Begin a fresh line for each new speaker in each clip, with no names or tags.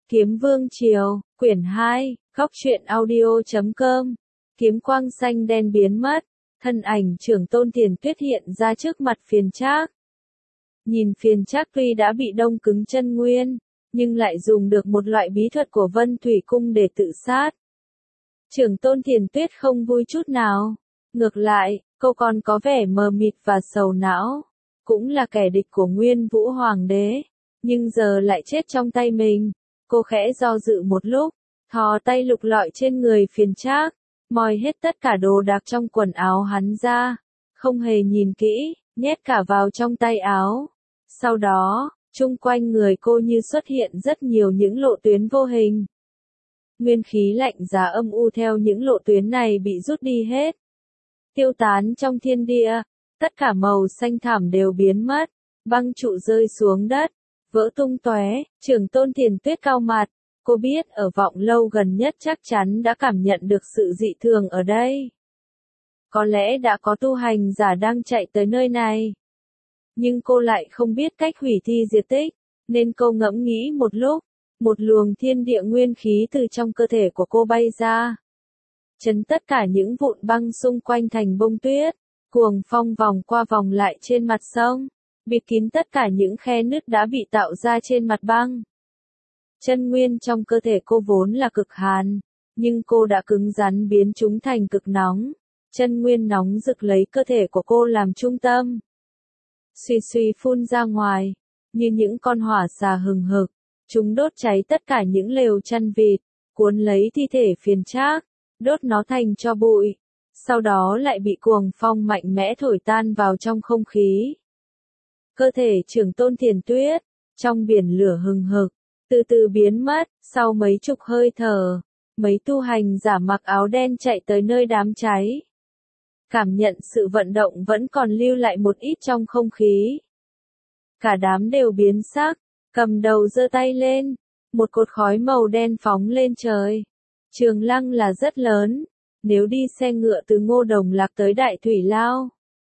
Kiếm Vương Triều, quyển 2, góc truyện audio.com. Kiếm quang xanh đen biến mất, thân ảnh Trưởng Tôn Tiền Tuyết hiện ra trước mặt Phiền Trác. Nhìn Phiền Trác tuy đã bị đông cứng chân nguyên, nhưng lại dùng được một loại bí thuật của Vân Thủy Cung để tự sát. Trưởng Tôn Tiền Tuyết không vui chút nào, ngược lại, cô còn có vẻ mờ mịt và sầu não, cũng là kẻ địch của Nguyên Vũ Hoàng đế, nhưng giờ lại chết trong tay mình. Cô khẽ do dự một lúc, thò tay lục lọi trên người Phiền Trác, moi hết tất cả đồ đạc trong quần áo hắn ra, không hề nhìn kỹ, nhét cả vào trong tay áo. Sau đó, chung quanh người cô như xuất hiện rất nhiều những lộ tuyến vô hình. Nguyên khí lạnh giá âm u theo những lộ tuyến này bị rút đi hết, tiêu tán trong thiên địa, tất cả màu xanh thẳm đều biến mất, băng trụ rơi xuống đất, vỡ tung tóe. Trưởng Tôn Tiền Tuyết cau mặt, cô biết ở Vọng Lâu gần nhất chắc chắn đã cảm nhận được sự dị thường ở đây. Có lẽ đã có tu hành giả đang chạy tới nơi này. Nhưng cô lại không biết cách hủy thi diệt tích, nên cô ngẫm nghĩ một lúc, một luồng thiên địa nguyên khí từ trong cơ thể của cô bay ra, chấn tất cả những vụn băng xung quanh thành bông tuyết, cuồng phong vòng qua vòng lại trên mặt sông, bịt kín tất cả những khe nứt đã bị tạo ra trên mặt băng. Chân nguyên trong cơ thể cô vốn là cực hàn, nhưng cô đã cứng rắn biến chúng thành cực nóng. Chân nguyên nóng rực lấy cơ thể của cô làm trung tâm, suy suy phun ra ngoài, như những con hỏa xà hừng hực, chúng đốt cháy tất cả những lều chăn vịt, cuốn lấy thi thể Phiền Trác, đốt nó thành tro bụi, sau đó lại bị cuồng phong mạnh mẽ thổi tan vào trong không khí. Cơ thể Trưởng Tôn Tiền Tuyết, trong biển lửa hừng hực, từ từ biến mất. Sau mấy chục hơi thở, mấy tu hành giả mặc áo đen chạy tới nơi đám cháy. Cảm nhận sự vận động vẫn còn lưu lại một ít trong không khí. Cả đám đều biến sắc, cầm đầu giơ tay lên, một cột khói màu đen phóng lên trời. Trường Lăng là rất lớn, nếu đi xe ngựa từ Ngô Đồng Lạc tới Đại Thủy Lao,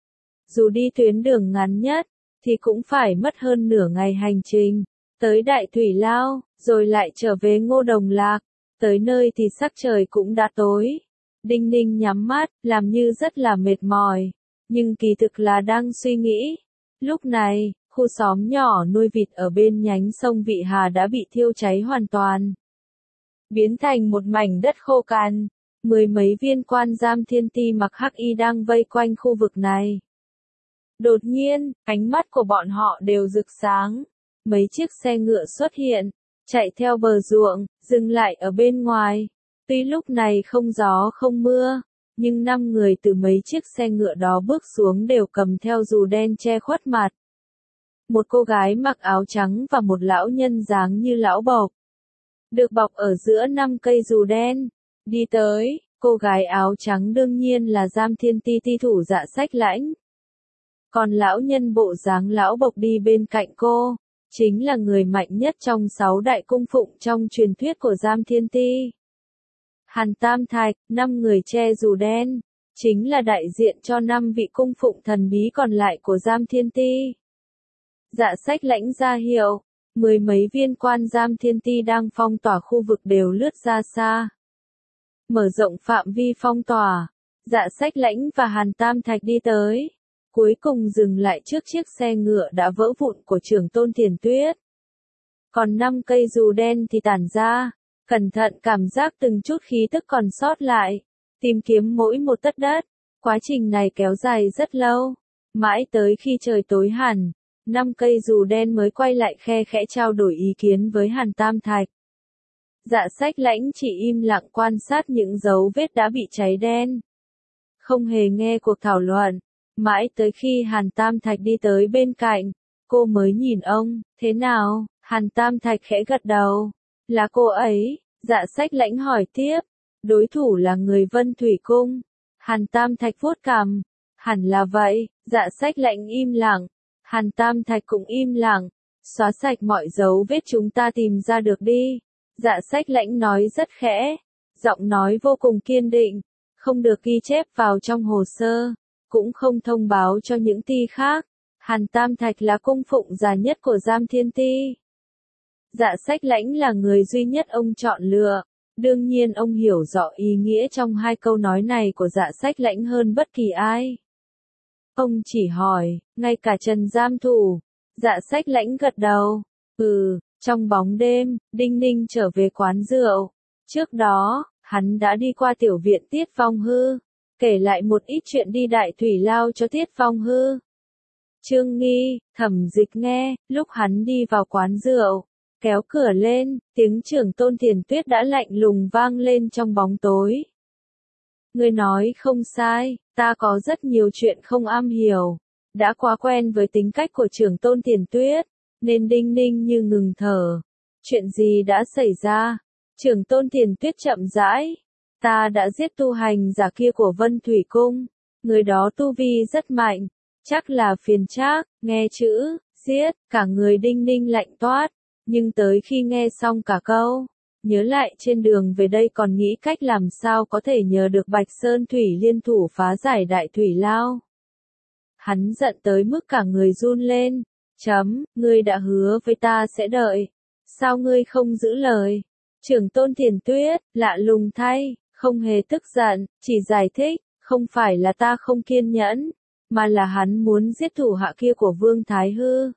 dù đi tuyến đường ngắn nhất, thì cũng phải mất hơn nửa ngày hành trình, tới Đại Thủy Lao, rồi lại trở về Ngô Đồng Lạc. Tới nơi thì sắc trời cũng đã tối. Đinh Ninh nhắm mắt, làm như rất là mệt mỏi, nhưng kỳ thực là đang suy nghĩ. Lúc này, khu xóm nhỏ nuôi vịt ở bên nhánh sông Vị Hà đã bị thiêu cháy hoàn toàn, biến thành một mảnh đất khô cằn. Mười mấy viên quan giam thiên ti mặc hắc y đang vây quanh khu vực này. Đột nhiên, ánh mắt của bọn họ đều rực sáng. Mấy chiếc xe ngựa xuất hiện, chạy theo bờ ruộng, dừng lại ở bên ngoài. Tuy lúc này không gió không mưa, nhưng 5 người từ mấy chiếc xe ngựa đó bước xuống đều cầm theo dù đen che khuất mặt. Một cô gái mặc áo trắng và một lão nhân dáng như lão bộc, được bọc ở giữa 5 cây dù đen, đi tới. Cô gái áo trắng đương nhiên là Giam Thiên Ti ti thủ Dạ Sách Lãnh. Còn lão nhân bộ dáng lão bộc đi bên cạnh cô, chính là người mạnh nhất trong 6 đại cung phụng trong truyền thuyết của Giam Thiên Ti. Hàn Tam Thạch, 5 người che dù đen, chính là đại diện cho 5 vị cung phụng thần bí còn lại của Giam Thiên Ti. Dạ Sách Lãnh ra hiệu, mười mấy viên quan Giam Thiên Ti đang phong tỏa khu vực đều lướt ra xa. Mở rộng phạm vi phong tỏa, Dạ Sách Lãnh và Hàn Tam Thạch đi tới, cuối cùng dừng lại trước chiếc xe ngựa đã vỡ vụn của Trưởng Tôn Tiền Tuyết. Còn 5 cây dù đen thì tản ra, cẩn thận cảm giác từng chút khí tức còn sót lại, tìm kiếm mỗi một tấc đất. Quá trình này kéo dài rất lâu, mãi tới khi trời tối hẳn, 5 cây dù đen mới quay lại khe khẽ trao đổi ý kiến với Hàn Tam Thạch. Dạ Sách Lãnh chỉ im lặng quan sát những dấu vết đã bị cháy đen, không hề nghe cuộc thảo luận. Mãi tới khi Hàn Tam Thạch đi tới bên cạnh, cô mới nhìn ông. Thế nào? Hàn Tam Thạch khẽ gật đầu. Là cô ấy. Dạ Sách Lãnh hỏi tiếp. Đối thủ là người Vân Thủy Cung. Hàn Tam Thạch vuốt cằm. Hẳn là vậy. Dạ Sách Lãnh im lặng. Hàn Tam Thạch cũng im lặng. Xóa sạch mọi dấu vết chúng ta tìm ra được đi. Dạ Sách Lãnh nói rất khẽ, giọng nói vô cùng kiên định, không được ghi chép vào trong hồ sơ, cũng không thông báo cho những ti khác. Hàn Tam Thạch là cung phụng già nhất của Giam Thiên Ti. Dạ Sách Lãnh là người duy nhất ông chọn lựa. Đương nhiên ông hiểu rõ ý nghĩa trong hai câu nói này của Dạ Sách Lãnh hơn bất kỳ ai. Ông chỉ hỏi, ngay cả Trần giam thủ. Dạ Sách Lãnh gật đầu. Trong bóng đêm, Đinh Ninh trở về quán rượu. Trước đó, hắn đã đi qua tiểu viện Tiết Phong Hư, kể lại một ít chuyện đi Đại Thủy Lao cho Tiết Phong Hư. Trương Nghi, Thẩm Dịch nghe, lúc hắn đi vào quán rượu, kéo cửa lên, tiếng Trưởng Tôn Thiền Tuyết đã lạnh lùng vang lên trong bóng tối. Ngươi nói không sai, ta có rất nhiều chuyện không am hiểu. Đã quá quen với tính cách của Trưởng Tôn Thiền Tuyết, nên Đinh Ninh như ngừng thở. Chuyện gì đã xảy ra? Trưởng Tôn Thiền Tuyết chậm rãi. Ta đã giết tu hành giả kia của Vân Thủy Cung. Người đó tu vi rất mạnh. Chắc là Phiền Trác. Nghe chữ giết, cả người Đinh Ninh lạnh toát. Nhưng tới khi nghe xong cả câu, nhớ lại trên đường về đây còn nghĩ cách làm sao có thể nhờ được Bạch Sơn Thủy liên thủ phá giải Đại Thủy Lao. Hắn giận tới mức cả người run lên. Ngươi đã hứa với ta sẽ đợi. Sao ngươi không giữ lời? Trưởng Tôn Thiền Tuyết, lạ lùng thay, không hề tức giận, chỉ giải thích, không phải là ta không kiên nhẫn, mà là hắn muốn giết thủ hạ kia của Vương Thái Hư.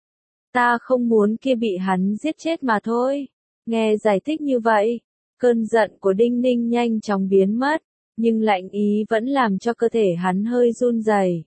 Ta không muốn kia bị hắn giết chết mà thôi. Nghe giải thích như vậy, cơn giận của Đinh Ninh nhanh chóng biến mất, nhưng lạnh ý vẫn làm cho cơ thể hắn hơi run rẩy.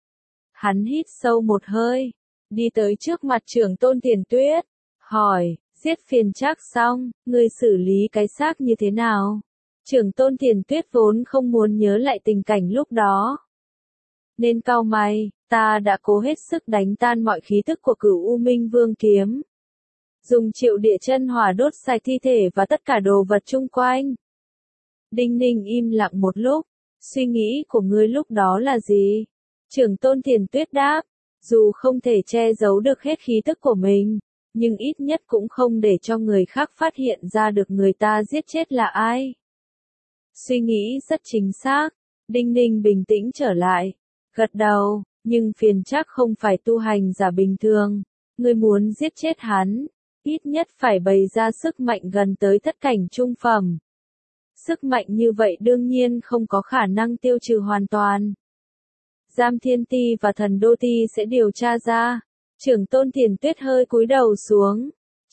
Hắn hít sâu một hơi, đi tới trước mặt Trưởng Tôn Thiền Tuyết, hỏi, giết Phiền Trác xong, ngươi xử lý cái xác như thế nào? Trưởng Tôn Thiền Tuyết vốn không muốn nhớ lại tình cảnh lúc đó, nên cau mày, ta đã cố hết sức đánh tan mọi khí tức của Cửu U Minh Vương kiếm. Dùng Triệu Địa Chân Hỏa đốt sạch thi thể và tất cả đồ vật chung quanh. Đinh Ninh im lặng một lúc, suy nghĩ của ngươi lúc đó là gì? Trưởng Tôn Thiền Tuyết đáp, dù không thể che giấu được hết khí tức của mình, nhưng ít nhất cũng không để cho người khác phát hiện ra được người ta giết chết là ai. Suy nghĩ rất chính xác, Đinh Ninh bình tĩnh trở lại, gật đầu, nhưng Phiền Trác không phải tu hành giả bình thường, ngươi muốn giết chết hắn, ít nhất phải bày ra sức mạnh gần tới thất cảnh trung phẩm. Sức mạnh như vậy đương nhiên không có khả năng tiêu trừ hoàn toàn. Giam Thiên Ti và Thần Đô Ti sẽ điều tra ra. Trưởng Tôn Thiền Tuyết hơi cúi đầu xuống.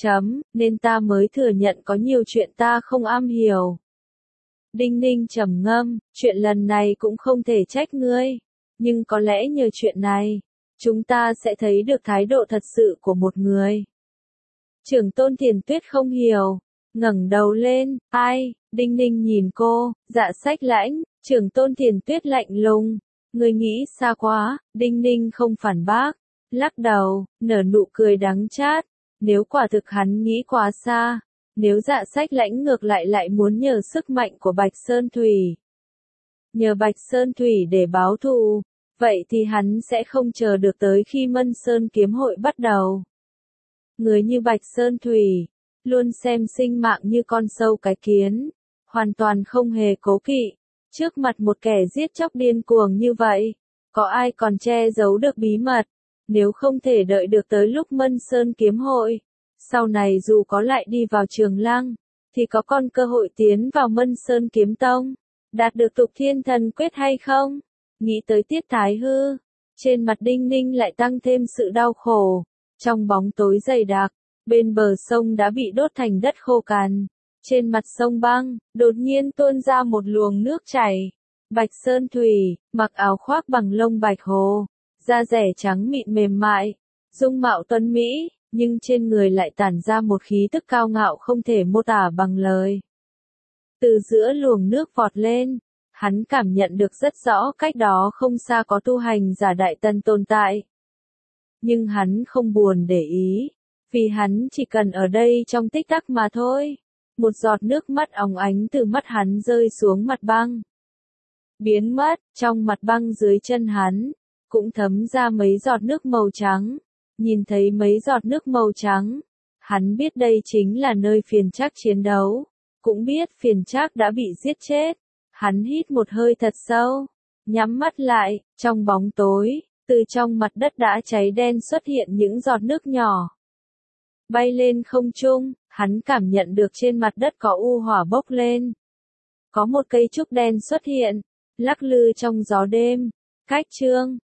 Nên ta mới thừa nhận có nhiều chuyện ta không am hiểu. Đinh Ninh trầm ngâm, chuyện lần này cũng không thể trách ngươi. Nhưng có lẽ nhờ chuyện này, chúng ta sẽ thấy được thái độ thật sự của một người. Trưởng Tôn Thiền Tuyết không hiểu, ngẩng đầu lên, ai? Đinh Ninh nhìn cô, Dạ Sách Lãnh. Trưởng Tôn Thiền Tuyết lạnh lùng. Ngươi nghĩ xa quá, Đinh Ninh không phản bác, lắc đầu, nở nụ cười đắng chát. Nếu quả thực hắn nghĩ quá xa, nếu Dạ Sách Lãnh ngược lại muốn nhờ sức mạnh của Bạch Sơn Thủy, nhờ Bạch Sơn Thủy để báo thù, vậy thì hắn sẽ không chờ được tới khi Mân Sơn kiếm hội bắt đầu. Người như Bạch Sơn Thủy, luôn xem sinh mạng như con sâu cái kiến, hoàn toàn không hề cố kỵ. Trước mặt một kẻ giết chóc điên cuồng như vậy, có ai còn che giấu được bí mật? Nếu không thể đợi được tới lúc Mân Sơn kiếm hội, sau này dù có lại đi vào Trường Lăng, thì có còn cơ hội tiến vào Mân Sơn kiếm tông, đạt được Tục Thiên Thần Quyết hay không? Nghĩ tới Tiết Thái Hư, trên mặt Đinh Ninh lại tăng thêm sự đau khổ. Trong bóng tối dày đặc, bên bờ sông đã bị đốt thành đất khô cằn. Trên mặt sông băng, đột nhiên tuôn ra một luồng nước chảy. Bạch Sơn Thủy, mặc áo khoác bằng lông bạch hồ, da rẻ trắng mịn mềm mại, dung mạo tuấn mỹ, nhưng trên người lại tản ra một khí tức cao ngạo không thể mô tả bằng lời. Từ giữa luồng nước vọt lên, hắn cảm nhận được rất rõ cách đó không xa có tu hành giả Đại Tân tồn tại. Nhưng hắn không buồn để ý, vì hắn chỉ cần ở đây trong tích tắc mà thôi. Một giọt nước mắt óng ánh từ mắt hắn rơi xuống mặt băng. Biến mất, trong mặt băng dưới chân hắn, cũng thấm ra mấy giọt nước màu trắng. Nhìn thấy mấy giọt nước màu trắng, hắn biết đây chính là nơi Phiền Trác chiến đấu. Cũng biết Phiền Trác đã bị giết chết. Hắn hít một hơi thật sâu, nhắm mắt lại, trong bóng tối, từ trong mặt đất đã cháy đen xuất hiện những giọt nước nhỏ. Bay lên không trung, hắn cảm nhận được trên mặt đất có u hỏa bốc lên. Có một cây trúc đen xuất hiện, lắc lư trong gió đêm. Cách chương